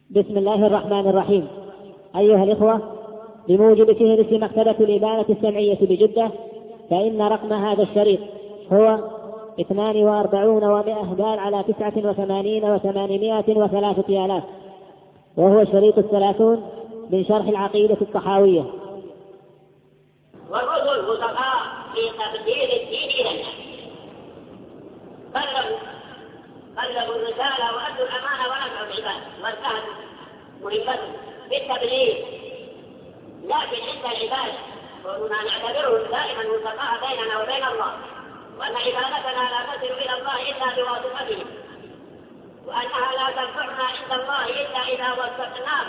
بسم الله الرحمن الرحيم. أيها الإخوة، بموجب فهرس مكتبة الإبانة السمعية بجدة، فإن رقم هذا الشريط هو 42 و100 دال على 89 و803 آلاف، وهو شريط 30 من شرح العقيدة الطحاوية. والرسل بسطاء في تبديل الدين إلى الناس، بلغوا الرسالة وأدوا الأمانة ونفعوا العباد واجتهدوا مهمتهم في التبليغ، لكن عند العباد كنا نعتبرهم دائما بسطاء بيننا وبين الله، وأن عبادتنا لا تصل إلى الله إلا بواسطتهم، وأنها لا تنفعنا عند الله إلا إذا وثقناه.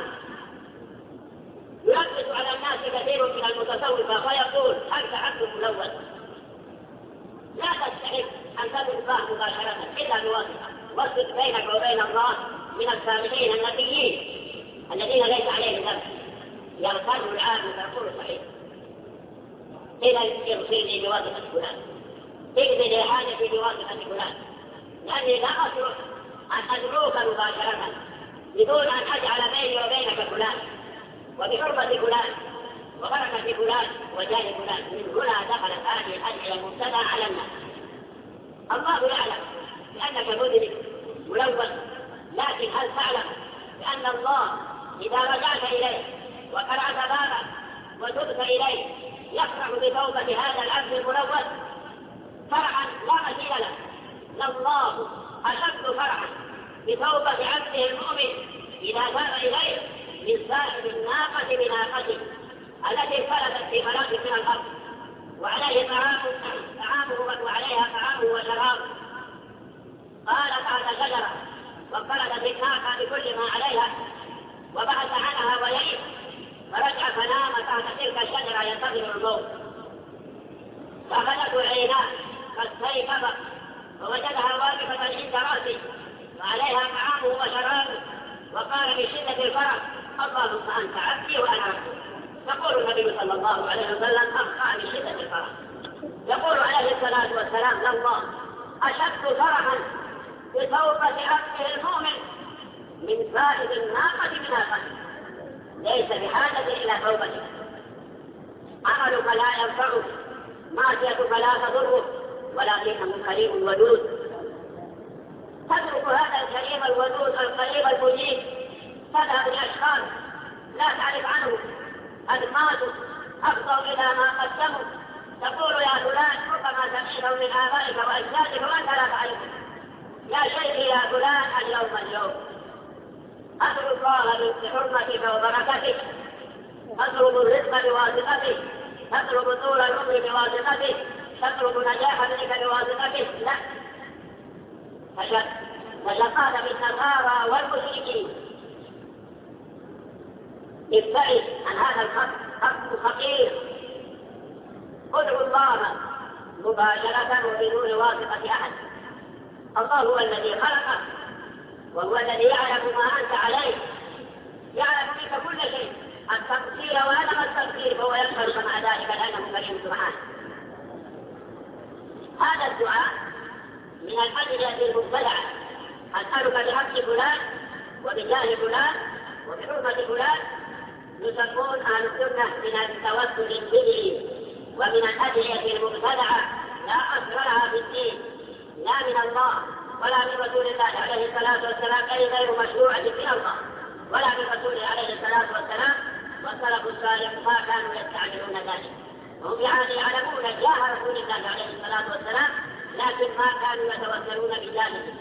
يلبس على الناس كثير من المتصوفة ويقول: أنت عبد ملوث، لا تستحق أن تدعو الله مباشرة إلا بواسطة، واسط بينك وبين الله من السابقين النبيين الذين ليس عليهم ذنب، يغتالوا العالم فيقول صحيح إذا يغسلني بواسطة فلان، اقضي لي حاجتي بواسطة فلان، لأني لا أصلح أن أدعوك مباشرة بدون أن أجعل بيني وبينك فلان وبحرمة فلان وبركة فلان وجاه فلان. من هنا دخلت هذه الأدعية المبتدأ على الناس. الله يعلم بأنك مذنب ملوث، لكن هل تعلم بأن الله إذا رجعت إليه وقرأت بابه وتبت إليه يفرح بتوبة هذا العبد الملوث فرحا لا مثيل له؟ لله أشد فرحا بتوبة عبده المؤمن إذا تاب إليه من سائر الناقة بناقته التي فلتت في ملاك من الأرض وعليه طعامه وعليها طعامه وشرابه. قال تحت شجرة وانفردت الناقة بكل ما عليها وبعث عنها ويئس، فرجع فنام تحت تلك الشجرة ينتظر الموت، فأخذته عيناه فاستيقظ فوجدها واقفة عند رأسه وعليها طعامه وشرابه، وقال بشدة الفرح: اللهم أنت عبدي وأنا عبدك. يقول النبي صلى الله عليه وسلم: أبقى بشدة الفرح. يقول عليه الصلاة والسلام: الله أشد فرحا بتوبة عبده المؤمن من فائد الناقة بناقته، ليس بحاجة إلى توبته. عملك لا ينفعك، معصيتك لا تضرك، ولكنه كريم ودود. تترك هذا الكريم الودود القريب المجيب، تذهب لأشخاص لا تعرف عنه، قد ماتوا أفضوا إلى ما قدموا، تقول: يا فلان ربما سمعته من آبائك وأجدادك وأنت لا تعرفه، يا شيخي يا فلان اليوم أطلب الله بحرمتك وبركتك، تطلب الرزق بواسطتك، تطلب طول العمر بواسطتك، تطلب نجاح ابنك بواسطتك. لا، فشقاد بالنصارى والمشركين. ابتعد عن هذا الخط خطير، ادعو الله مباشرة وبدون واسطة أحد. الله هو الذي خلقك، وهو الذي يعلم ما أنت عليه، يعلم منك كل شيء، التقصير وعدم التقصير، فهو يشهد مع ذلك لأنه كريم سبحانه. هذا الدعاء من الأدعية المبتدعة: أسألك بحق فلان وبجاه فلان وبحرمة فلان. يسمون أهل السنة من التوسل البدعي ومن الأدعية المبتدعة لا أصل لها في الدين، لا من الله ولا من رسول الله عليه الصلاة والسلام، أي غير مشروعة من الله ولا من رسوله عليه الصلاة والسلام. والسلف الصالح ما كانوا يستعملون ذلك، وهم يعلمون جاه رسول الله عليه الصلاة والسلام، لكن ما كانوا يتوسلون بذلك.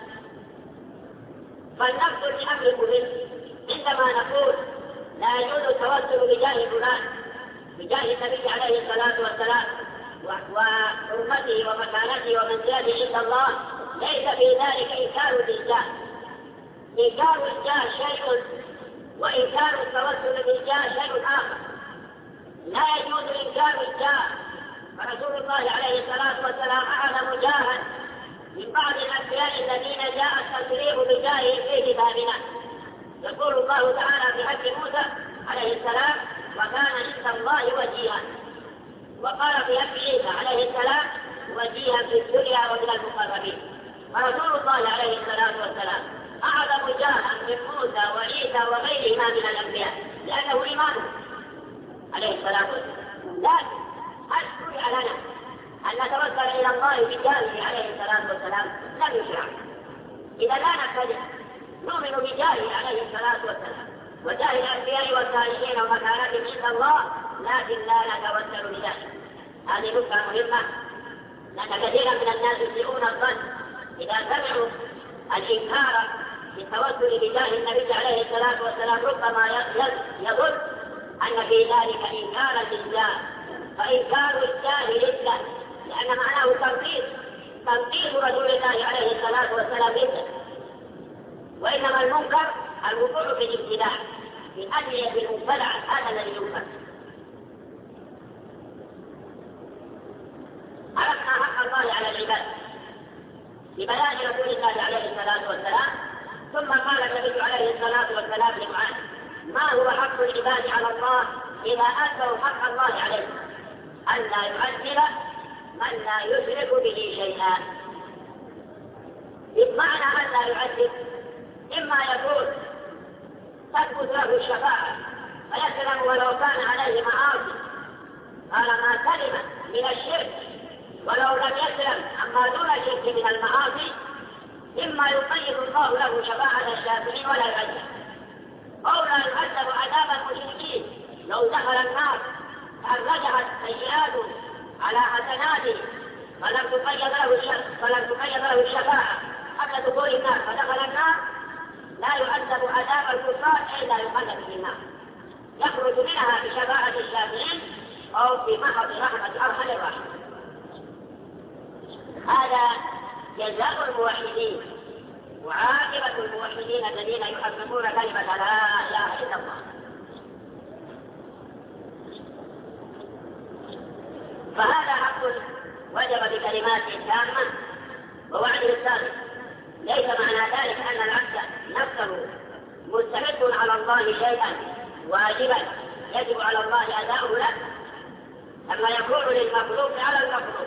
فلنقصد بأمر مهم عندما نقول لا يجوز التوسل بجاه فلان، بجاه النبي عليه الصلاة والسلام وحرمته ومكانته ومنزلته عند الله، ليس في ذلك إنكار للجاه. إنكار الجاه شيء، وإنكار التوسل بالجاه شيء آخر. لا يجوز إنكار الجاه، فرسول الله عليه الصلاة والسلام أعظم جاها من بعض الأنبياء الذين جاء التصريح بجاهه في كتابنا. يقول الله تعالى في حق موسى عليه السلام: وكان عند الله وجيها. وقال في حق عيسى عليه السلام: وجيها في الدنيا ومن المقربين. فرسول الله عليه الصلاة والسلام أعظم جاها من موسى وعيسى وغيرهما من الأنبياء لأنه إيمانه عليه الصلاة والسلام. لكن هل شرع لنا أن نتوسل إلى الله بجاهه عليه الصلاة والسلام؟ لم يشرع. إذا لا نتبع نؤمن بجاهه عليه الصلاة والسلام وجاه الأنبياء والصالحين ومكانتهم عند الله، لكن لا نتوسل بذلك. هذه نقطة مهمة، لأن كثيرا من الناس يسيئون الظن إذا سمعوا الإنكار بالتوسل بجاه النبي عليه الصلاة والسلام، ربما يظن أن في ذلك إنكارا لله، فإنكار الجاه لله لأن معناه تنقيص رسول الله عليه الصلاة والسلام لله. وإنما المنكر الوقوع في الابتداع في أدعية المبتدعة، هذا الذي ينكر. عرفنا حق الله على العباد ببيان رسول الله عليه الصلاة والسلام، ثم قال النبي عليه الصلاة والسلام لمعاذ: ما هو حق العباد على الله إذا أدوا حق الله عليه؟ أن لا يعذب من لا يشرك به شيئا. بمعنى أن لا يعذب إما يكون تثبت له الشفاعة فيسلم ولو كان عليه معاصي، قال ما سلم من الشرك ولو لم يسلم عما دون الشرك من المعاصي، إما يقيد الله له شفاعة الشافعين ولا يعذب، أو لا يعذب عذاب المشركين لو دخل النار أن رجعت سيئاته على حسناته فلم تقيد له الشفاعة قبل دخول النار فدخل النار، لا يعذب عذاب الكفار إلا يقذف في النار، يخرج منها بشفاعة الشافعين أو بمحض رحمة أرحم الراحمين. هذا جزاء الموحدين وعاقبة الموحدين الذين يحققون كلمة لا إله إلا الله. فهذا حق وجب بكلماته التامة ووعده الثابت. ليس معنى ذلك أن العبد نفسه مستحق على الله شيئا واجبا يجب على الله أداؤه له كما يكون للمخلوق على المخلوق،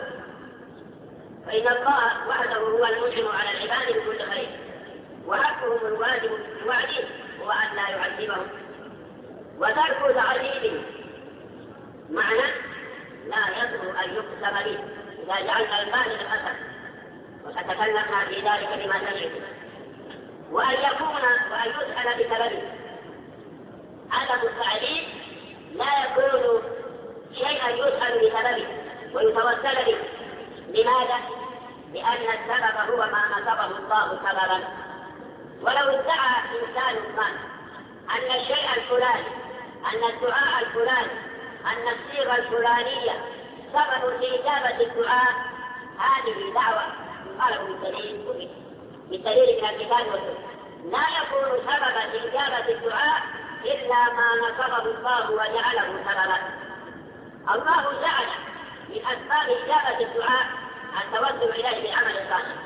فإن الله وحده هو المنعم على العباد بكل خير، وحقهم الواجب في وعده هو أن لا يعذبهم وترك تعذيبه معنى لا يصلح أن يقسم به إذا جعلنا المال للأسف، وستكلمنا في ذلك بما سمعت، وأن يسأل بسببه. عدم التعذيب لا يكون شيئا يسأل بسببه ويتوسل به. لماذا؟ لأن السبب هو ما نصبه الله سببا. ولو ادعى إنسان ما أن الشيء الفلاني، أن الدعاء الفلاني، أن الصيغة الفلانية سبب في إجابة الدعاء، هذه دعوة قاله بالدليل من الكتاب والسنة. لا يكون سببا في إجابة الدعاء إلا ما نصبه الله وجعله سببا. الله جعل من أسباب إجابة الدعاء التوسل إليه بالعمل الصالح،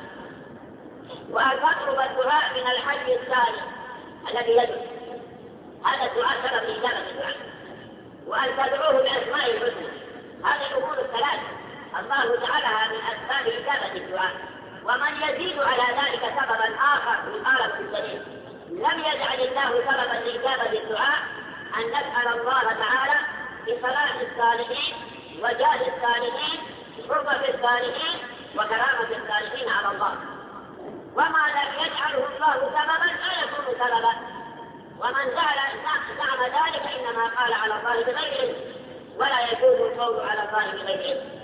وأن تطلب الدعاء من الحي الثاني الذي يدعو، هذا الدعاء سبب في إجابة الدعاء، وأن تدعوه بأسماء الحسنى. هذه الأمور الثلاث الله جعلها من أسباب إجابة الدعاء. ومن يزيد على ذلك سببا آخر يقال في الدليل لم يجعل الله سببا لإجابة الدعاء أن نسأل الله تعالى بصلاح الصالحين وجاه الصالحين وحرمة الصالحين وكرامة الصالحين على الله. وما لم يجعله الله سببا لا يكون سببا. ومن زعم ذلك إنما قال على الله بغير علم، ولا يجوز القول على الله بغير علم.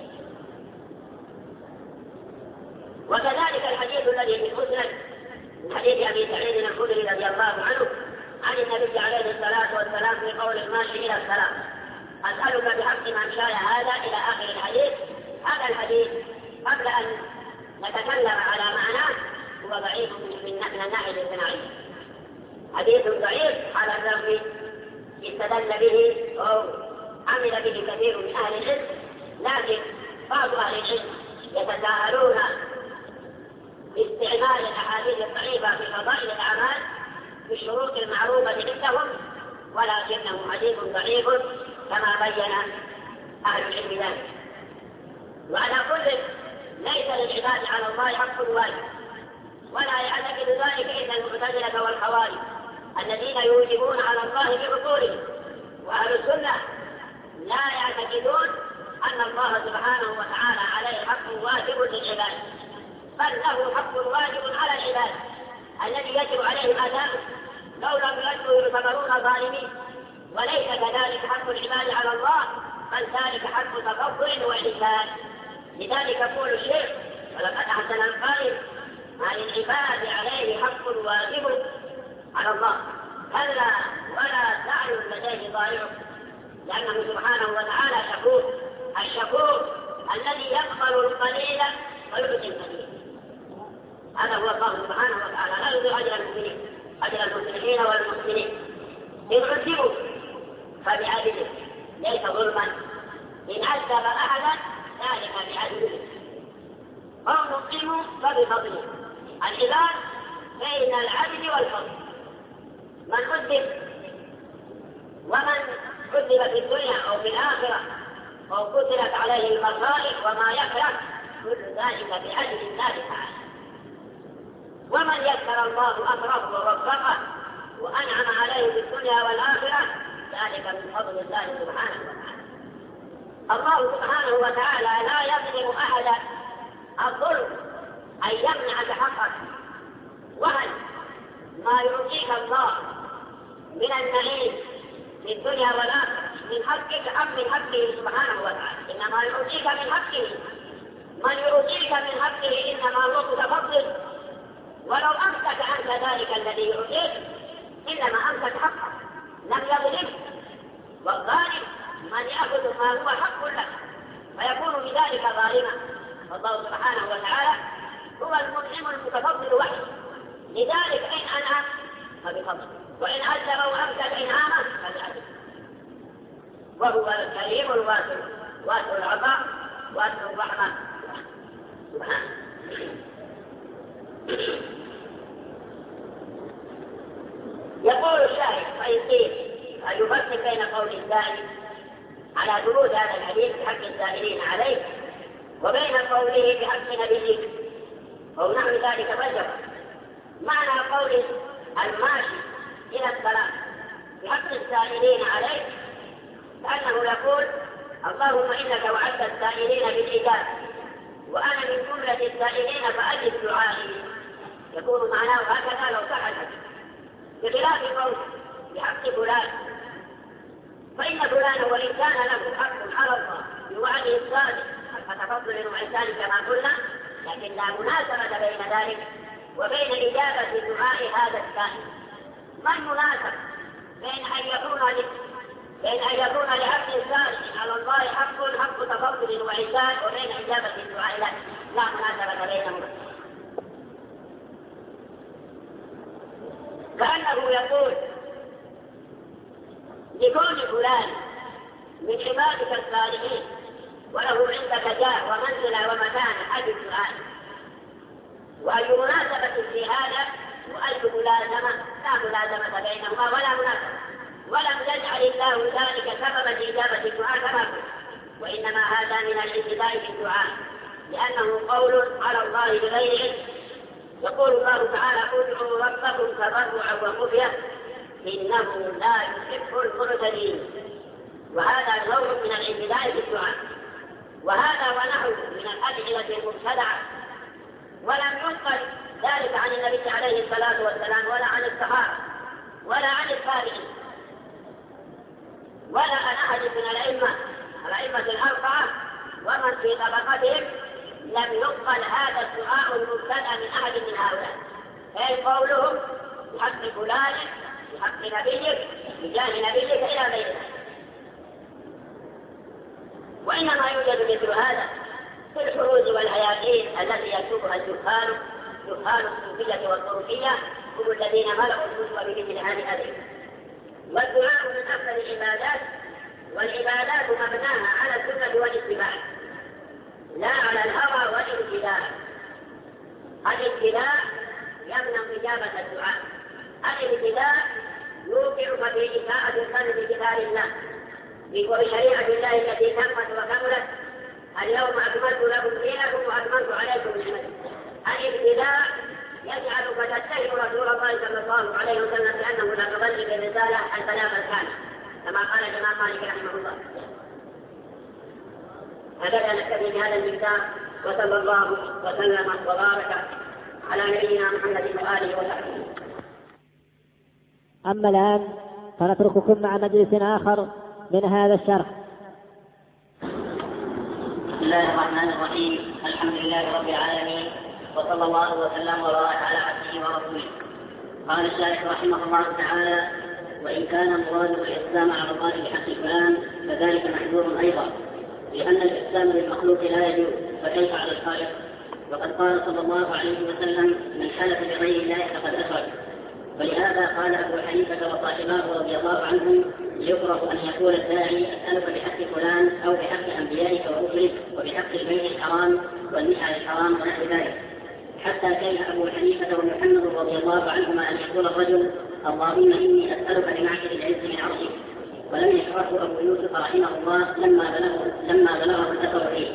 وكذلك الحديث الذي في المسند من حديث أبي سعيد الخدري رضي الله عنه عن النبي عليه الصلاة والسلام في قول الماشي إلى السلام: أسألك بحق من شاء هذا إلى آخر الحديث. هذا الحديث قبل أن نتكلم على معناه هو ضعيف من الناحية الصناعية، حديث ضعيف على الرغم استدل به أو عمل به كثير من أهل العلم، لكن بعض أهل العلم يتساهلون باستعمال الأحاديث الضعيفة في فضائل الأعمال بالشروط المعروفة عندهم، ولكنه حديث ضعيف كما بين أهل العلم ذلك. وعلى كل ليس للعباد على الله حق واجب، ولا يعتقد ذلك إلا المعتزلة والخوارج الذين يوجبون على الله بعقولهم. وأهل السنة لا يعتقدون أن الله سبحانه وتعالى عليه حق واجب للعباد، بل له حق واجب على العباد الذي يجب عليهم أداؤه، لو لم يأتوا يعتبرون ظالمين. وليس كذلك حق العباد على الله، بل ذلك حق تفضل وإحسان. لذلك يقول الشيخ: ولقد أحسن القائل: ما للعباد عليه حق واجب على الله، كلا ولا سعي لديه ضائع، لأنه سبحانه وتعالى شكور، الشكور الذي يقبل القليل ويعطي الكثير. هذا هو الله سبحانه وتعالى، لا يضيع أجر المؤمنين، أجر المسلمين والمحسنين. إن عذبوا فبعدله ليس ظلما، إن عذب أحدا ذلك بعدله، أو نقيم فبفضله. العباد بين العدل والفضل، من عذب ومن عذب في الدنيا أو في الآخرة أو كتبت عليه المصائب وما يكره، كل ذلك بعدل الله تعالى. ومن يسر الله أمره ووفقه وأنعم عليه في الدنيا والآخرة، ذلك من فضل الله سبحانه وتعالى. الله سبحانه وتعالى لا يظلم أحدا الظلم أن يمنعك حقك. وهل ما يعطيك الله من النعيم في الدنيا والآخرة من حقك أم من حقه سبحانه وتعالى؟ إنما يعطيك من حقه. من يعطيك من حقه إنما هو متفضل، ولو أمسك عنك ذلك الذي يعطيك إنما أمسك حقه، لم يظلمه. والظالم من يأخذ ما هو حق له فيكون بذلك ظالما. فالله سبحانه وتعالى هو المنعم المتفضل وحده، لذلك إن أنعم فبفضله، وإن عذب وأمسك إنعامه فبعدله. وهو الكريم الواسع، واسع العطاء، واسع الرحمة سبحانه. يقول الشاعر: فإن قيل أن يفصل بين قول السائل على ثبوت هذا الحديث بحق السائلين عليه وبين قوله بحق نبيه أو نحو ذلك فجر. معنى قول الماشي إلى الصلاة بحق السائلين عليه كأنه يقول: اللهم إنك وعدت السائلين بالإجابة وأنا من جملة السائلين فأجب دعائي. يكون معناه هكذا لو صح الحديث، بخلاف قول بحق فلان، فإن فلان وإن كان له حق على الله بوعده الصادق فتفضل وإحسان كما قلنا، لكن لا مناسبة بين ذلك وبين إجابة دعاء هذا السائل. ما المناسبة بين أن يكون لعبد الصالح على الله حق تفضل وإحسان وبين إجابة الدعاء له؟ لا مناسبة بينهما. كأنه يقول: لكون فلان من عبادك الصالحين وله عندك جاه ومنزلة ومكانة أجب دعائه. وأي مناسبة في هذا وأي ملازمة؟ لا ملازمة بينهما ولا مناسبة، ولم يجعل الله ذلك سببا لإجابة الدعاء كما قلت، وإنما هذا من الابتداء في الدعاء، لأنه قول على الله بغير علم. يقول الله تعالى: ادعوا ربكم تضرعا وخفية إنه لا يحب المعتدين. وهذا نوع من الابتداء في الدعاء، وهذا ونحو من الأدعية المبتدعة. ولم ينقل ذلك عن النبي عليه الصلاة والسلام ولا عن الصحابة ولا عن التابعين ولا عن أحد من الأئمة الأربعة ومن في طبقتهم. لم يقبل هذا الدعاء المبتدأ من أحد من هؤلاء، أي قولهم بحق فلان بحق نبيك بجاه نبيك إلى غيره. وإنما يوجد مثل هذا في الحروز والهياجين التي يكتبها الجهال الصوفية والطرفية، هم الذين ملأوا الكتب بمثل هذه الأدعية. والدعاء من أفضل العبادات، والعبادات مبناها على السنة والاتباع لا على الهوى والابتداء. الابتداء يمنع إجابة الدعاء، الابتداء يوقعك في إساءة القلب بكتاب الله وبشريعة الله التي تمت وكملت. اليوم أكملت لكم دينكم وأكملت عليكم نعمتي. الابتداء يجعلك تتهم رسول الله صلى الله عليه وسلم بأنه لا تبلغ الرسالة البلاغ الكامل كما قال الإمام مالك رحمه الله. هكذا نكتفي بهذا المقدار، وصلى الله وسلم وبارك على نبينا محمد وآله وصحبه. أما الآن فنترككم مع مجلس آخر من هذا الشرح. بسم الله الرحمن الرحيم. الحمد لله رب العالمين، وصلى الله وسلم وبارك على عبده ورسوله. قال الشارح رحمه الله تعالى: وإن كان مراده الإقسام على الله بحق فلان فذلك محذور أيضا، لأن الإقسام للمخلوق لا يجوز، فكيف على الخالق؟ وقد قال صلى الله عليه وسلم: من حلف بغير الله فقد أشرك. ولهذا قال أبو حنيفة وصاحباه رضي الله عنهم: يكره أن يقول الداعي: أسألك بحق فلان أو بحق أنبيائك ورسلك وبحق البيت الحرام والمشعر الحرام ونحو ذلك. حتى كره أبو حنيفة ومحمد رضي الله عنهما أن يقول الرجل: اللهم إني أسألك بمعشر العز من عرشك. ولم يكره أبو يوسف رحمه الله لما بلغه الأثر فيه.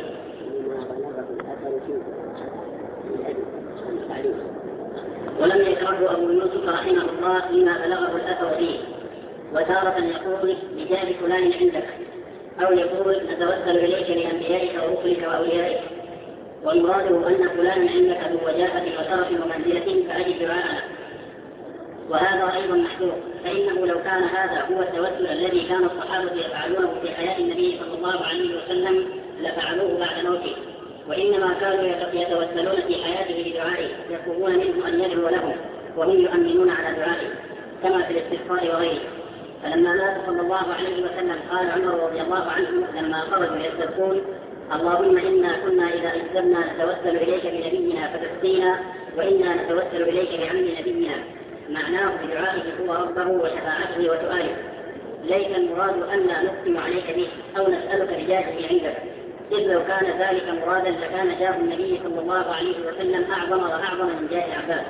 ولم يكره أبو يوسف رحمه الله لما بلغه الأثر فيه. وتارة يقول: بجاه فلان عندك، أو يقول: نتوسل إليك بأنبيائك ورسلك وأوليائك، والمراد أن فلانا عندك ذو وجاهة وشرف ومنزلة فأجب دعاءنا. وهذا أيضا محذور، فإنه لو كان هذا هو التوسل الذي كان الصحابة يفعلونه في حياة النبي صلى الله عليه وسلم لفعلوه بعد موته، وإنما كانوا يتوسلون في حياته بدعائه، يطلبون منه أن يدعو لهم وهم يؤمنون على دعائه كما في الاستسقاء وغيره. فلما مات صلى الله عليه وسلم قال عمر رضي الله عنه لما خرجوا يستسقون: اللهم إنا كنا إذا أجزمنا نتوسل إليك بنبينا فتسقينا، وإنا نتوسل إليك بعم نبينا. معناه بدعائه هو ربه وشفاعته وسؤاله، ليس المراد أن نقسم عليك به أو نسألك بجاهه عندك، إذ لو كان ذلك مرادا لكان جاه النبي صلى الله عليه وسلم أعظم وأعظم من جاه العباس.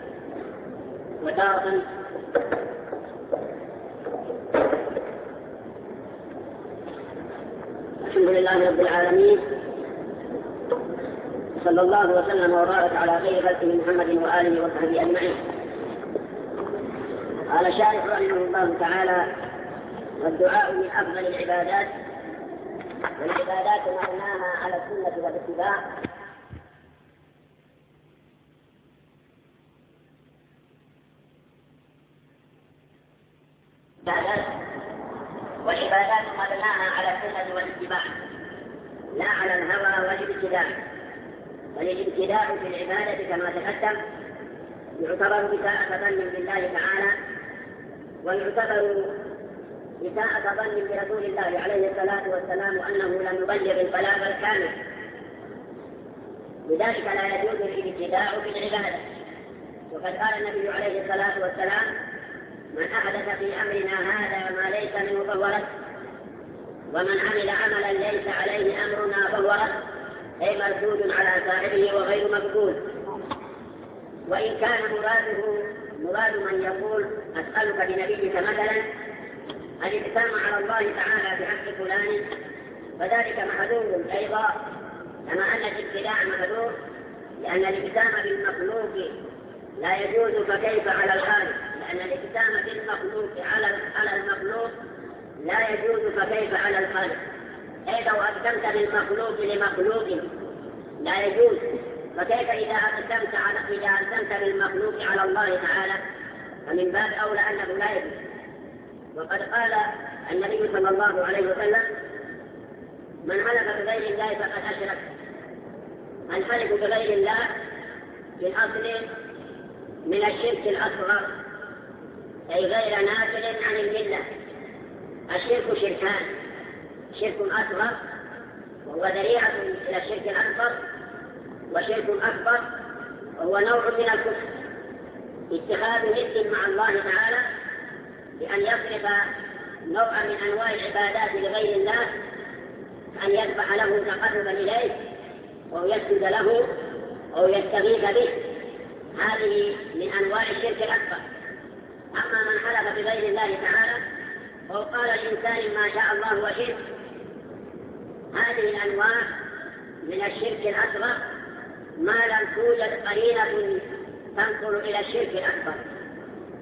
وتارة الحمد لله رب العالمين، صلى الله وسلم وبارك على خير خلقه محمد وآله وصحبه أجمعين. قال الشارح رحمه الله تعالى: والدعاء من أفضل العبادات، والعبادات مبناها على السنة والاتباع. والعبادات مبناها على السنة والاتباع لا على الهوى والابتداع. والابتداع في العبادة كما تقدم يعتبر إساءة ظن بالله تعالى، ويعتبر إساءة ظن برسول الله عليه الصلاة والسلام أنه لم يبلغ البلاغ الكامل. لذلك لا يجوز الابتداع في العبادة. وقد قال النبي عليه الصلاة والسلام: من أحدث في أمرنا هذا ما ليس منه فهو رد، ومن عمل عملا ليس عليه أمرنا فهو رد، أي مردود على صاحبه وغير مقبول. وإن كان مراد من يقول: أسألك بنبيك مثلا الإقسام على الله تعالى بحق فلان، فذلك محذور أيضا، كما أن الابتداع محذور، لأن الإقسام بالمخلوق لا يجوز فكيف على الخالق، لأن الإقسام بالمخلوق على المخلوق لا يجوز فكيف على الخالق. أي لو أقسمت بالمخلوق لمخلوق لا يجوز، فكيف إذا أقسمت بالمخلوق على الله تعالى؟ فمن باب أولى أنه لا يجوز. وقد قال النبي صلى الله عليه وسلم: من حلف بغير الله فقد أشرك. الحلف بغير الله في الأصل من الشرك الأصغر، أي غير ناقل عن الملة. الشرك شركان: شرك أصغر وهو ذريعة إلى الشرك الأكبر، وشرك أكبر وهو نوع من الكفر، اتخاذ ند مع الله تعالى بأن يصرف نوعا من أنواع العبادات لغير الله، أن يذبح له تقربا إليه أو يسجد له أو يستغيث به. هذه من أنواع الشرك الأكبر. أما من حلف بغير الله تعالى أو قال الإنسان ما شاء الله وشئت، هذه الأنواع من الشرك الأصغر ما لم توجد قرينة تنقل إلى الشرك الأكبر.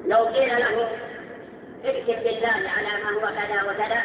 لو قيل له اكتب بالله على ما هو كذا وكذا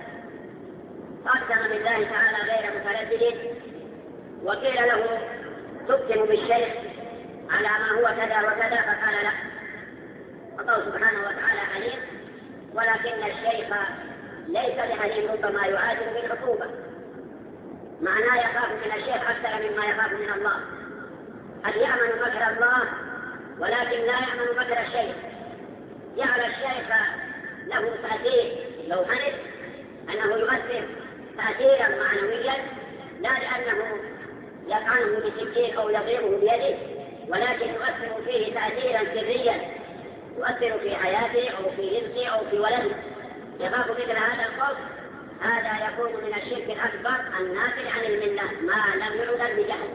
قسم بالله تعالى غير متردد، وقيل له تقسم بالشيخ على ما هو كذا وكذا فقال لا. الله سبحانه وتعالى عليم، ولكن الشيخ ليس بعليم، ربما يعاتب بالعقوبة، معناه يخاف من الشيخ أكثر مما يخاف من الله. قد يأمن مكر الله ولكن لا يأمن مكر الشيخ. جعل الشيخ له تأثير لو هنت أنه يؤثر تأثيرا معنويا، لا لأنه يطعنه بسكين أو يضربه بيده، ولكن يؤثر فيه تأثيرا سريا يؤثر في حياته أو في رزقه أو في ولده. يخاف مثل هذا الخوف، هذا يكون من الشرك الأكبر النافع عن الملة ما لم يعذر بجهل.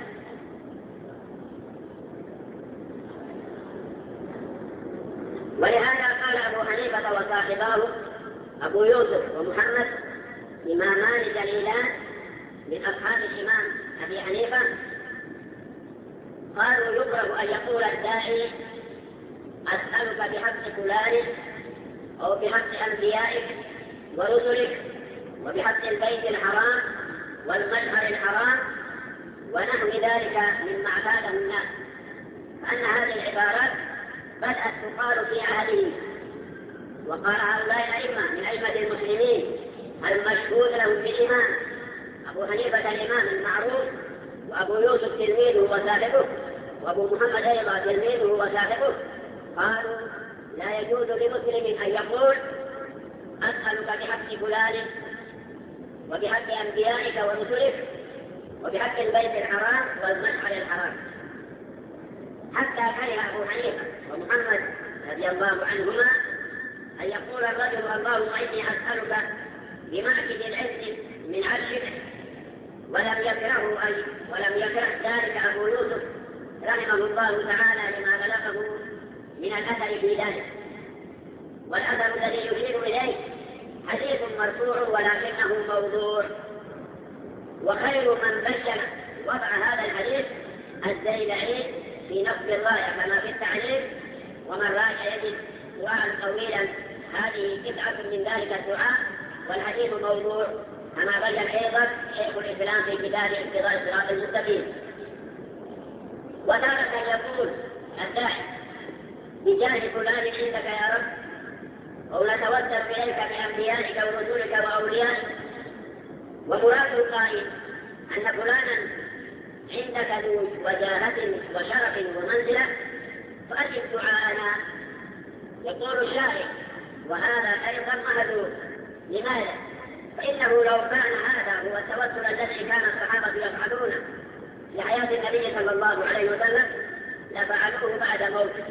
ولهذا قال أبو حنيفة وصاحباه أبو يوسف ومحمد إمامان جليلان من أصحاب الإمام أبي حنيفة، قالوا يكره أن يقول الداعي أسألك بحق فلان أو بحق أنبيائك ورسلك وبحق البيت الحرام والمشعر الحرام ونحو ذلك مما اعتاده الناس، فأن هذه العبارات بدأت تقال في عهده، وقال هؤلاء الأئمة من أئمة المسلمين المشهود لهم بالإمام، أبو حنيفة الإمام المعروف، وأبو يوسف تلميذه وصاحبه، وأبو محمد أيضا تلميذه وصاحبه، قالوا لا يجوز لمسلم أن يقول أسألك بحق فلان وبحق أنبيائك ورسلك وبحق البيت الحرام والمشعر الحرام. حتى كره أبو حنيفة ومحمد رضي الله عنهما أن يقول الرجل اللهم إني أسألك بمعكد العز من عرشك، ولم يكره ذلك أبو يوسف رحمه الله تعالى لما بلغه من الأثر في ذلك. والأثر الذي يشير إليه حديث مرفوع ولكنه موضوع، وخير من بين وضع هذا الحديث الزيلعي في نصب الراية كما في التعليم، ومن راجع يجد دعاء طويلا هذه قطعة من ذلك الدعاء، والحديث موضوع كما بين أيضا شيخ الإسلام في كتاب اقتضاء الصراط المستقيم. وتارة يقول الداعي بجاه فلان عندك يا رب، أو نتوسل إليك بأنبيائك ورسولك وأوليائك، ومراد القائل أن فلانا عندك ذو وجاهة وشرف ومنزلة فأجب دعاءنا. يقول الشاعر وهذا أيضا مهدور، لماذا؟ فإنه لو كان هذا هو التوسل الذي كان الصحابة يفعلونه في حياة النبي صلى الله عليه وسلم لفعلوه بعد موته.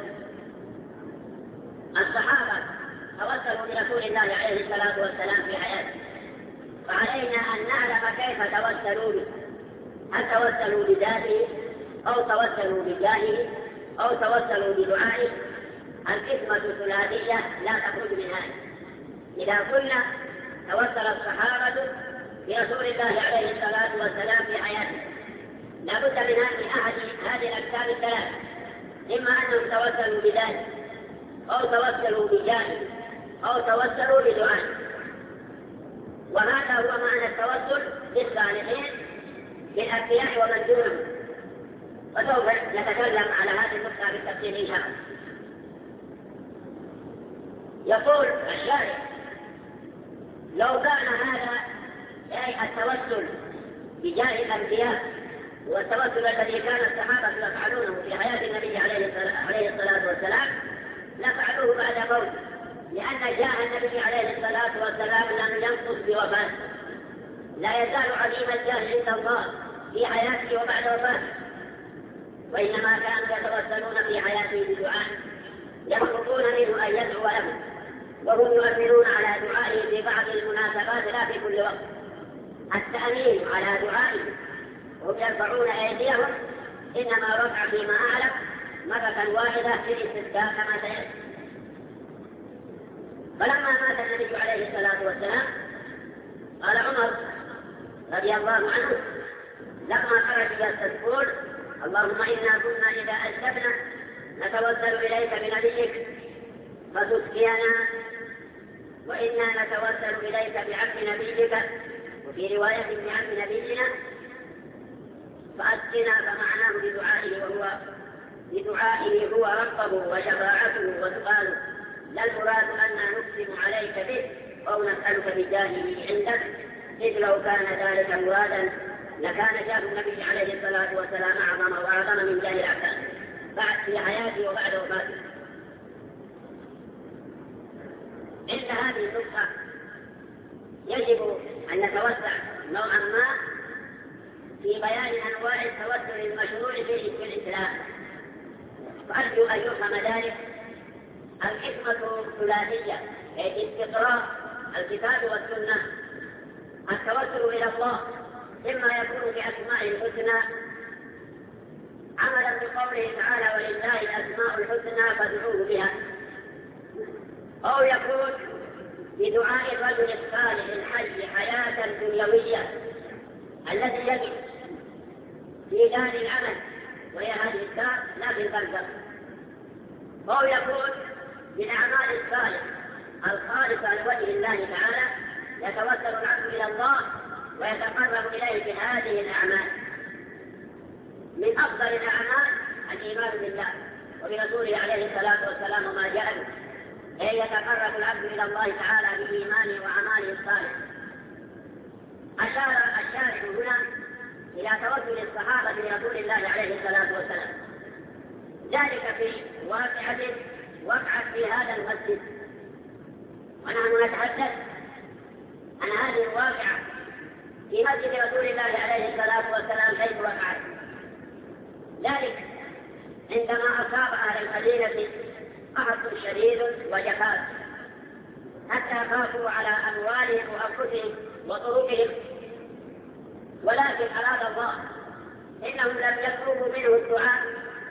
الصحابة توسلوا برسول الله عليه الصلاة والسلام في حياته، فعلينا أن نعلم كيف توسلوا به، هل توسلوا بذاته أو توسلوا بجاهه أو توسلوا بدعائه؟ القسمة ثلاثية لا تخرج من هذا. إذا قلنا توسل الصحابة برسول الله عليه الصلاة والسلام في حياته، لا بد من أحد هذه الأقسام الثلاث، إما أنهم توسلوا بذاته أو توسلوا بجاهه أو توسلوا بدعائه. وهذا هو معنى التوسل بالصالحين بالأنبياء ومن دونهم، وسوف نتكلم على هذه النقطة بالتفصيل إن شاء الله. يقول الشارع لو كان هذا أي التوسل بجاه الأنبياء والتوسل الذي كان الصحابة يفعلونه في حياة النبي عليه الصلاة والسلام لفعلوه بعد موته، لأن جاه النبي عليه الصلاة والسلام لم ينقص بوفاته، لا يزال عظيم الجاه عند الله في حياته وبعد وفاته، وإنما كانوا يتوسلون في حياته بدعاء يطلبون منه أن يدعو لهم، وهم يؤثرون على دعائه في بعض المناسبات لا في كل وقت. التأمين على دعائه وهم يرفعون أيديهم إنما رفع فيما أعلم مرة واحدة في الاستسقاء كما سيأتي. فلما مات النبي عليه الصلاة والسلام قال عمر رضي الله عنه لما خرج يستسقون اللهم إنا كنا إذا أجبنا نتوسل إليك بنبيك فتسقينا، وإنا نتوسل إليك بعم نبيك، وفي رواية بعم نبينا، فأسقنا، فمعناه بدعائه هو ربه وشفاعته وسؤاله، لا المراد أن نقسم عليك به أو نسألك بجاهه عندك، إذ لو كان ذلك مرادا لكان جاه النبي عليه الصلاة والسلام أعظم وأعظم من جاه الأحسان بعد في حياته وبعد وفاته. عند هذه النقطة يجب أن نتوسع نوعا ما في بيان أنواع التوسل المشروع في الإسلام، فأرجو أن يفهم ذلك. الحكمة الثلاثية استقراء الكتاب والسنة. التوسل إلى الله إما يكون بأسمائه الحسنى عملا بقوله تعالى ولله الأسماء الحسنى فادعوه بها، أو يكون بدعاء الرجل الصالح الحي حياة دنيوية الذي يجب في دار العمل وهي هذه الدار لا في البرزخ، أو يكون بالأعمال الصالحة الخالصة لوجه الله تعالى يتوسل العبد إلى الله ويتقرب إليه بهذه الأعمال. من أفضل الأعمال الإيمان بالله وبرسوله عليه الصلاة والسلام وما جاء به، أي يتقرب العبد إلى الله تعالى بإيمانه وأعماله الصالحة. أشار الشارع هنا إلى توسل الصحابة لرسول الله عليه الصلاة والسلام، ذلك في واقعة وقعت في هذا المسجد، ونحن نتحدث عن هذه الواقعة في مسجد رسول الله عليه الصلاة والسلام حيث وقعت. ذلك عندما أصاب أهل المدينة قحط شديد وجفاف حتى خافوا على أموالهم وأنفسهم وطرقهم، ولكن أراد الله إنهم لم يطلبوا منه الدعاء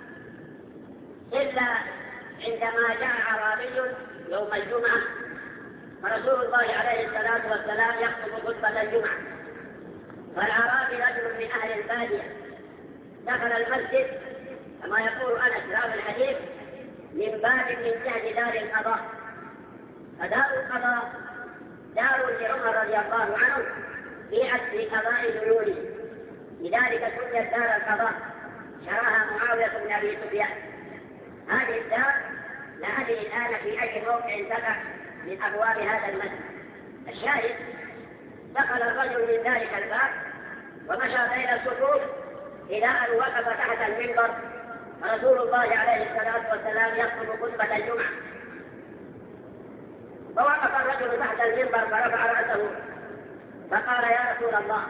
إلا عندما جاء أعرابي يوم الجمعة، فرسول الله عليه الصلاة والسلام يخطب خطبة الجمعة، والأعرابي رجل من أهل البادية دخل المسجد كما يقول أنس راوي الحديث من باب من جهة دار القضاء، فدار القضاء دار لعمر رضي الله عنه في عصر قضاء ديونه، لذلك سميت دار القضاء، شراها معاوية بن أبي سفيان. هذه الدار لا أدري الآن في أي موقع تقع من أبواب هذا المسجد. الشاهد دخل الرجل من ذلك الباب ومشى بين الصفوف إلى أن وقف تحت المنبر، ورسول الله عليه الصلاة والسلام يخطب خطبة الجمعة، فوقف الرجل تحت المنبر فرفع رأسه فقال يا رسول الله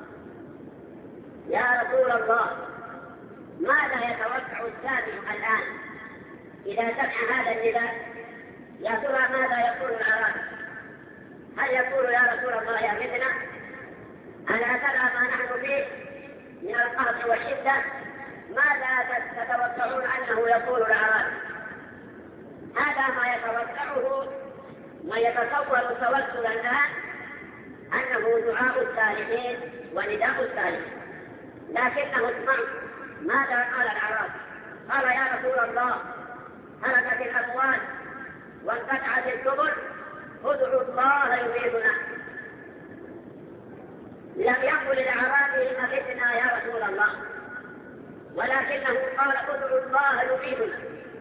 يا رسول الله، ماذا يتوقع السامع الآن إذا سمع هذا النداء؟ يا ترى ماذا يقول الأعراب؟ هل يقول يا رسول الله يا مثلنا؟ ألا ترى ما نحن فيه من القهر والشدة؟ ماذا تتوقعون أنه يقول الأعراب؟ هذا ما يتوقعه ويتصور توسلا الآن أنه دعاء الصالحين ونداء الصالحين، لكنه اسمع ماذا قال الأعراب. قال يا رسول الله هلكت الأموال وانقطعت السبل، ادعوا الله يفيدنا. لم يقل الأعرابي أغثنا يا رسول الله، ولكنه قال ادعوا الله يفيدنا.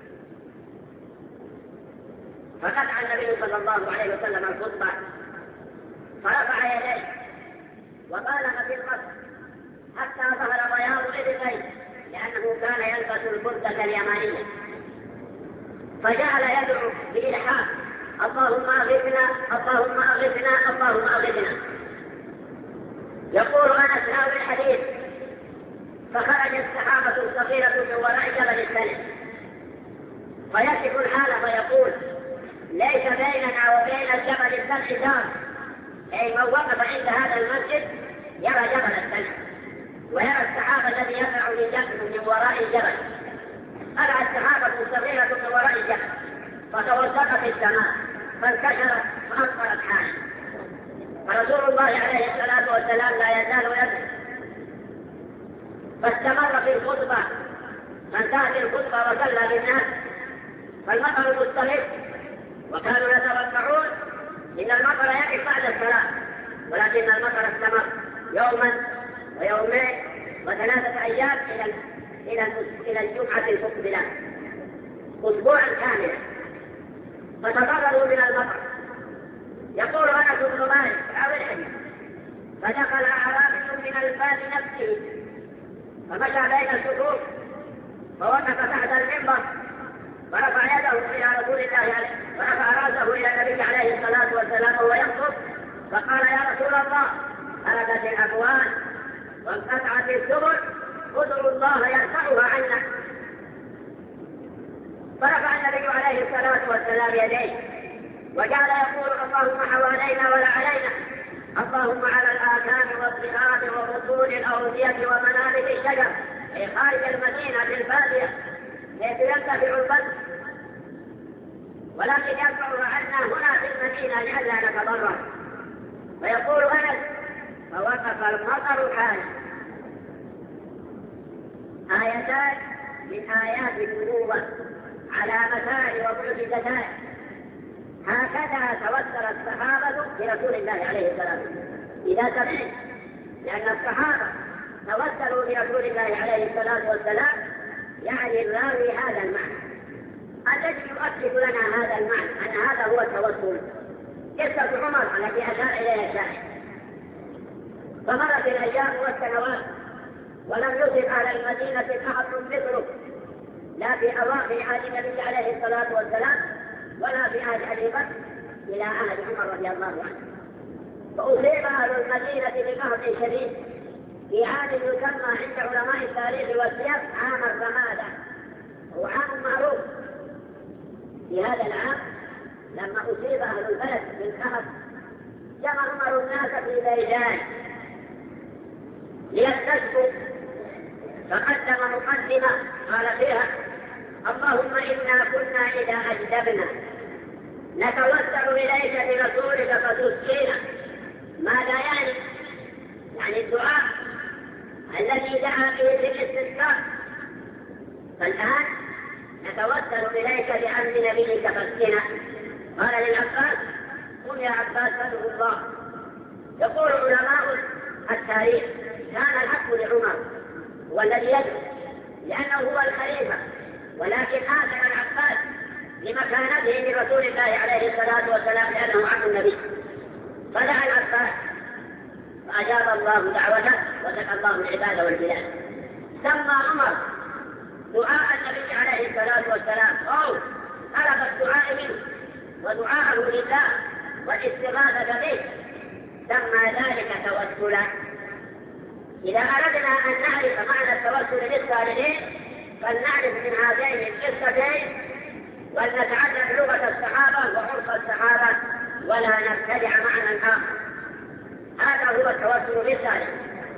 فقطع النبي صلى الله عليه وسلم الخطبة فرفع يديه وقال في القصر حتى ظهر بياض ابنيه، لأنه كان يلبس البردة اليمانية، فجعل يدعو بإلحاح اللهم أغثنا اللهم أغثنا اللهم أغثنا. يقول أنس راوي الحديث فخرج السحابة الصغيرة من وراء جبل السلم فيصف الحال فيقول ليس بيننا وبين الجبل السلم دار، أي من وقف عند هذا المسجد يرى جبل السلم ويرى السحابة الذي يقع من وراء الجبل. قلع السحابة الصغيرة من وراء الجبل فتوسطت السماء فانكشرت فأمطرت حاله، فرسول الله عليه الصلاة والسلام لا يزال يدعو، فاستمر في الخطبة فانتهت الخطبة وصلى بالناس، فالمطر مستمر وكانوا يتوقعون إن المطر يقف بعد الصلاة، ولكن المطر استمر يوما ويومين وثلاثة أيام إلى الجمعة المقبلة، أسبوعا كاملا، فتضرروا من المطر. يقول أنس بن مالك راوي الحديث: فدخل أعرابي من الباب نفسه فمشى بين الصفوف فوقف تحت المنبر فرفع يده إلى رسول الله ورفع رأسه إلى النبي عليه الصلاة والسلام وهو يخطب، فقال: يا رسول الله، هلكت الأموال وانقطعت السبل، ادعوا الله يرفعها عنا. فرفع النبي عليه الصلاة والسلام يديه وجعل يقول: اللهم حوالينا ولا علينا، اللهم على الآكام والصغار وبطون الأودية ومنابت الشجر في خارج المدينة البادية حيث يرتفع البدر، ولكن يرفعها عنا هنا في المدينة لئلا نتضرر. ويقول أنس: فوقف المطر حالا. آيتان من آيات النبوة علامتان ومعجزتان، هكذا توسل الصحابة برسول الله عليه الصلاة والسلام. إذا سمعت لأن الصحابة توسلوا برسول الله عليه الصلاة والسلام يعني الراوي هذا المعنى الذي يؤكد لنا هذا المعنى أن هذا هو التوسل. قصة عمر التي أشار إليها الشاهد: فمرت الأيام والسنوات ولم يصب أهل المدينة أحد مثله، لا في أواخر عهد النبي عليه الصلاة والسلام ولا في عهد أبي بكر إلى عهد عمر رضي الله عنه. فأصيب أهل المدينة بقهر شديد في عام يسمى عند علماء التاريخ والسير عام الرمادة، هو عام معروف. في هذا العام لما أصيب أهل البلد بالقهر جمع عمر الناس في بيدان ليستشفوا، فقدم مقدمة قال فيها: اللهم إنا كنا إذا أجدبنا نتوسل إليك برسولك فتسقينا. ماذا يعني؟ يعني الدعاء الذي دعا به في الاستسقاء. فالآن نتوسل إليك بأمر نبيك فاسقنا. قال للعباس: قل يا عباس فادعو الله. يقول علماء التاريخ: كان الحق لعمر هو الذي يدعو لأنه هو الخليفة، ولكن آثر العباس لمكانته من رسول الله عليه الصلاة والسلام لأنه عم النبي، فدعا العباس فأجاب الله دعوته وسقى الله العباد والبلاد. سمى عمر دعاء النبي عليه الصلاة والسلام طلب الدعاء منه ودعاءه لله والاستغاثة به، سمى ذلك توسلا. إذا أردنا أن نعرف معنى التوسل للصالحين فلنعرف من هذين القصتين ولنتعلم لغة الصحابة وعرف الصحابة ولا نبتدع معنى آخر. هذا هو التوسل للصالح.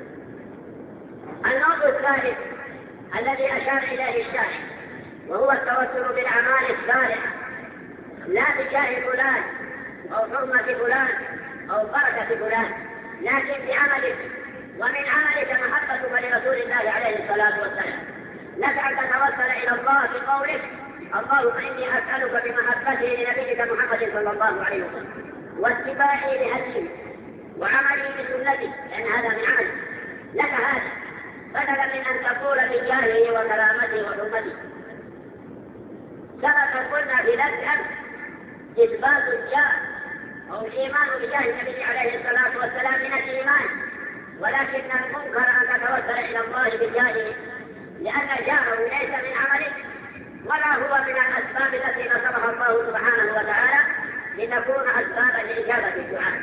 النوع الثالث الذي أشار إليه الشارع وهو التوسل بالأعمال الصالحة، لا بجاه فلان أو حرمة فلان أو بركة فلان، لكن بعملك. ومن عملك محبتك لرسول الله عليه الصلاة والسلام، لك أن تتوسل إلى الله بقولك: اللهم إني أسألك بمحبته لنبيك محمد صلى الله عليه وسلم واتباعي لهديه وعملي بسنته، لأن هذا من عمل لك هذا، بدلا من أن تقول بجاهه وكرامته وحرمته. سبق قلنا في ذلك إثبات الجاه أو الإيمان بجاه النبي عليه الصلاة والسلام من الإيمان، ولكن المنكر أن تتوسل إلى الله بجاهه، لأن جاهه ليس من عملك ولا هو من الأسباب التي نصبها الله سبحانه وتعالى لتكون أسبابا لإجابة الدعاء.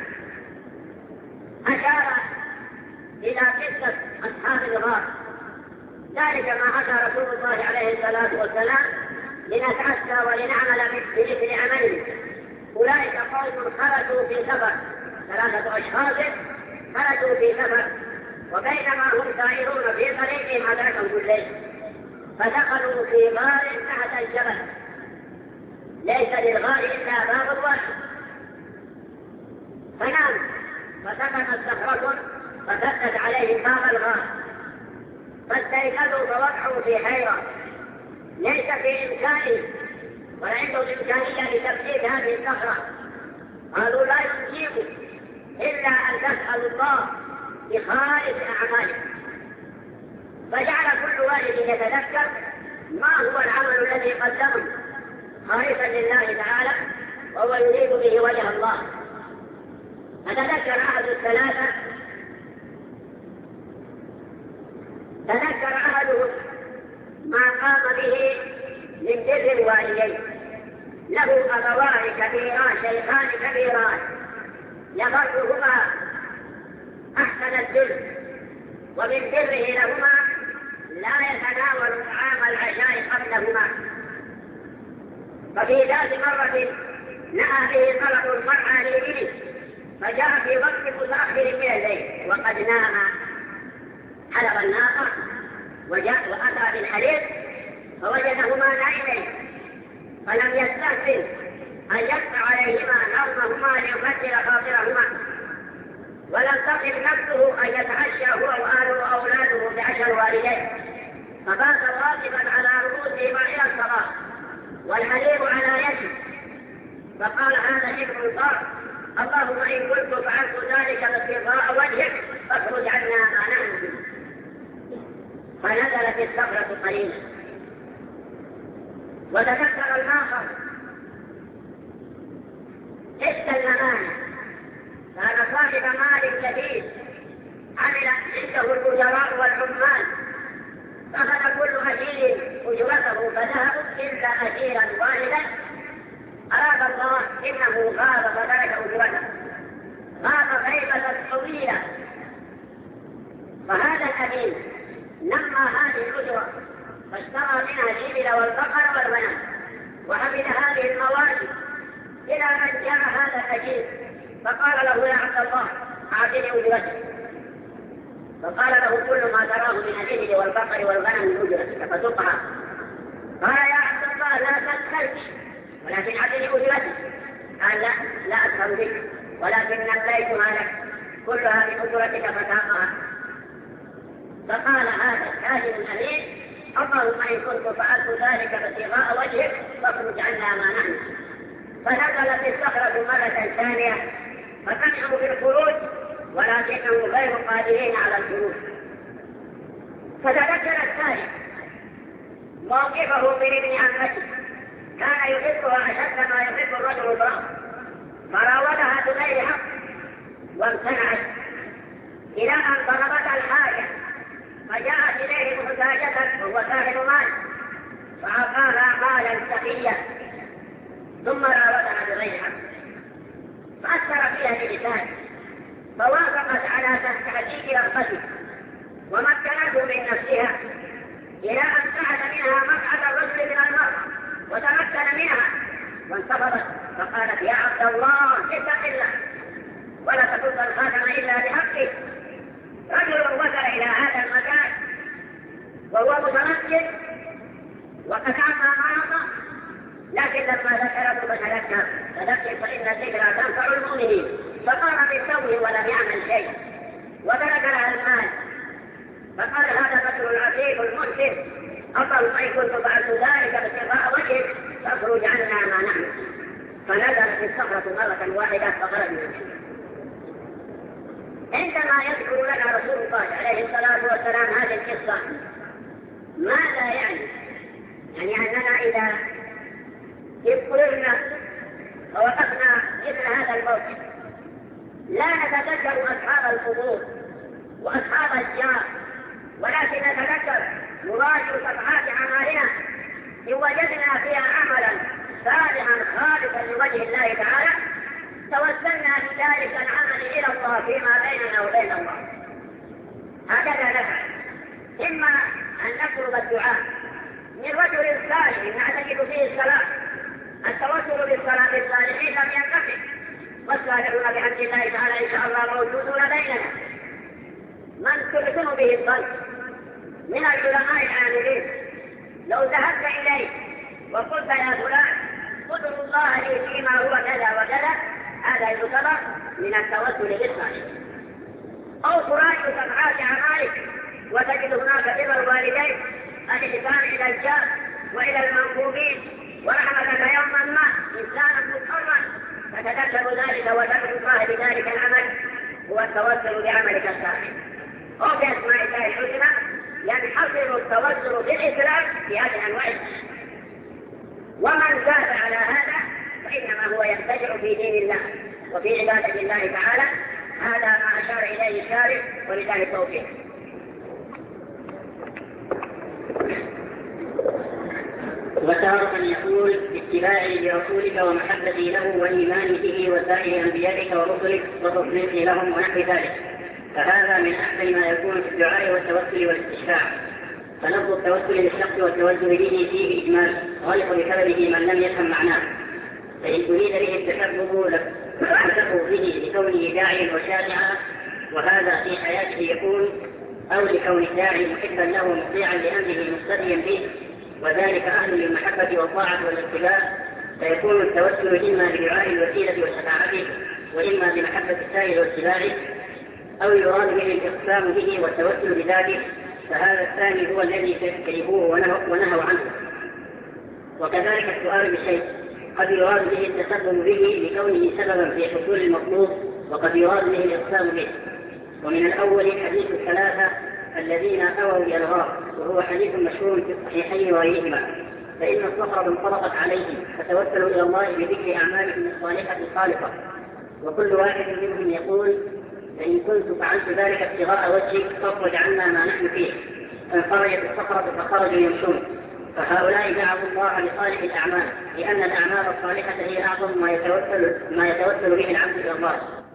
أشار إلى قصة أصحاب الغار، ذلك ما حكى رسول الله عليه الصلاة والسلام لنتعسى ولنعمل بمثل عمله. أولئك قوم خرجوا في سفر، 3 أشخاص خرجوا في سفر، وبينما هم سائرون في طريقهم أدركهم الليل، فدخلوا في غار تحت الجبل، ليس للغار إلا باب واحد، فناموا فسقطت صخرة فسدت عليهم باب الغار، فاستيقظوا فوقعوا في حيرة ليس في إمكانهم ولعنده الإمكانية لتبديد هذه الصخرة، قالوا لا يجيب إلا أن تسأل الله بخالص أعماله. فجعل كل والد يتذكر ما هو العمل الذي قدمه خالصا لله تعالى وهو يريد به وجه الله. فتذكر أحد الثلاثة، تذكر أحدهم ما قام به من بر الوالدين، له أبوان كبيران شيخان كبيران يبرهما أحسن البر، ومن بره لهما لا يتناول طعام العشاء قبلهما. ففي ذات مرة نأى به طلب المرأة لابنه، فجاء في وقت متأخر من الليل وقد نام، حلب الناقة وجاء وأتى بالحليب فوجدهما نائمين، فلم يستحسن أن يقطع عليهما نومهما ليفجر خاطرهما، ولم تقل نفسه أن يتعشى هو وأهله وأولاده بعشر والديه، فبات واقفا على رؤوسهما إلى الصباح والحليب على يده. فقال هذا ابن الضار: اللهم إن كنت فعلت ذلك ابتغاء وجهك فاخرج عنا ما نحن فيه. فنزلت الصخرة قليلا. وتذكر الآخر حس الأمانة، كان صاحب مال كثير، عمل عنده الأجراء والعمال، فأخذ كل أجير أجرته فذهبوا إلا أجيرا واحدا أراد الله إنه غاب فترك أجرته، غاب غيبة طويلة. فهذا الأمين نمى هذه الأجرة فاشترى منها الإبل والبقر والغنم وحفظ هذه المواشي إلى أن جاء هذا الأجير فقال له: يا عبد الله أعطني أجرتك. فقال له: كل ما تراه من الإبل والبقر والغنم من أجرتك فتقها. قال: يا عبد الله لا تسأل ولكن أعطني أجرتك. قال: لا أسأل بك ولكن نبليتها لك، كلها من أجرتك فتاقها. فقال هذا الكاهن الأمين: اللهم إن كنت فعلت ذلك ابتغاء وجهك فاخرج عنا ما نحن. فنزلت الصخرة مرة ثانية فسمعوا بالخروج ولكنهم غير قادرين على الخروج. فتذكر الثاني موقفه من ابن عمته، كان يحبها أشد ما يحب الرجل الضار، فراودها بغير حق وامتنعت إلى أن طلبت الحاجة، فجاءت إليه محتاجة وهو صاحب مال فأعطاها مالا سخيا ثم راودها بغير حق، فأثر فيها بلسانه فوافقت على تحقيق رغبته ومكنته من نفسها إلى أن سعد منها مقعد الرجل من المرأة وتمكن منها وانتفضت فقالت: يا عبد الله اتق الله ولا تفض الخاتم إلا بحقه. رجل وصل إلى هذا المكان وهو متمكن وقد أعطى ما أعطى، لكن لما ذكرته فذكر فإن الذكرى تنفع المؤمنين، فقام بالسوء ولم يعمل شيء وترك لها المال. فقال هذا الرجل العفيف المحسن: اللهم إن كنت فعلت ذلك ابتغاء وجهك فاخرج عنا ما نحن. فنزلت الصخرة مرة واحدة فخرجنا منها. عندما يذكر لنا رسول الله عليه الصلاة والسلام هذه القصة ماذا يعني؟ يعني أننا إذا اضطررنا ووقفنا مثل هذا الموقف لا نتذكر أصحاب القبور وأصحاب الجار، ولكن نتذكر نراجع صفحات أعمالنا إن وجدنا فيها عملا صالحا خالصا لوجه الله تعالى توسلنا بذلك العمل إلى الله فيما بيننا وبين الله. هكذا نفعل، إما أن نطلب الدعاء من رجل صالح نعتقد فيه الصلاة، التوسل بالصلاة الصالحين لم ينقطع، والصالحون بحمد الله تعالى إن شاء الله موجودون بيننا. من تحسن به الظن من العلماء العاملين لو ذهبت إليه وقلت: يا فلان ادعو الله لي فيما هو كذا وكذا، هذا يعتبر من التوسل بالصالح. أو تراجع صفحات أعمالك وتجد هناك بر الوالدين، الإحسان إلى الجار وإلى المنكوبين ورحمة فتتذكر ذلك وتذكر الله بذلك العمل هو التوسل بعملك الصالح. وبأسماء الله الحسنى ينحصر التوسل بالإسلام في هذه الأنواع. ومن زاد على هذا فإنما هو يبتدع في دين الله وفي عبادة الله تعالى. هذا ما أشار إليه الشارع ولله التوفيق. وتارة يقول اتباعي لرسولك ومحبتي له والإيمان به وسائر أنبيائك ورسلك وتصديقي لهم ونحو ذلك، فهذا من أحسن ما يكون في الدعاء والتوسل والاستشفاع. فلفظ التوسل للشخص والتوسل به فيه إجمال غلق بسببه من لم يفهم معناه، فإن تريد به التشبه لتشبه به لكونه داعيا وشافعا وهذا في حياته يكون، أو لكون الداعي محبا له مطيعا لأمره مقتديا به، وذلك أهل للمحبة والطاعة والاتباع، فيكون التوسل إما بدعاء الوسيلة وشفاعته وإما بمحبة السائل واتباعه، أو يراد به الإقسام به والتوسل بذاته، فهذا الثاني هو الذي كرهوه ونهوا عنه. وكذلك السؤال بشيء قد يراد به التسبب به لكونه سببا في حصول المطلوب، وقد يراد به الإقسام به. ومن الأول حديث الثلاثة الذين أووا إلى الغار، وهو حديث مشهور في الصحيحين وغيرهما، فإن الصخرة انطلقت عليهم فتوسلوا إلى الله بذكر أعمالهم الصالحة الخالصة، وكل واحد منهم يقول فإن كنت فعلت ذلك ابتغاء وجهك فاخرج عنا ما نحن فيه، فانخرجت الصخرة فخرجوا يمشون. فهؤلاء دعوا الله لصالح الأعمال، لأن الأعمال الصالحة هي أعظم ما يتوسل به العبد إلى الله.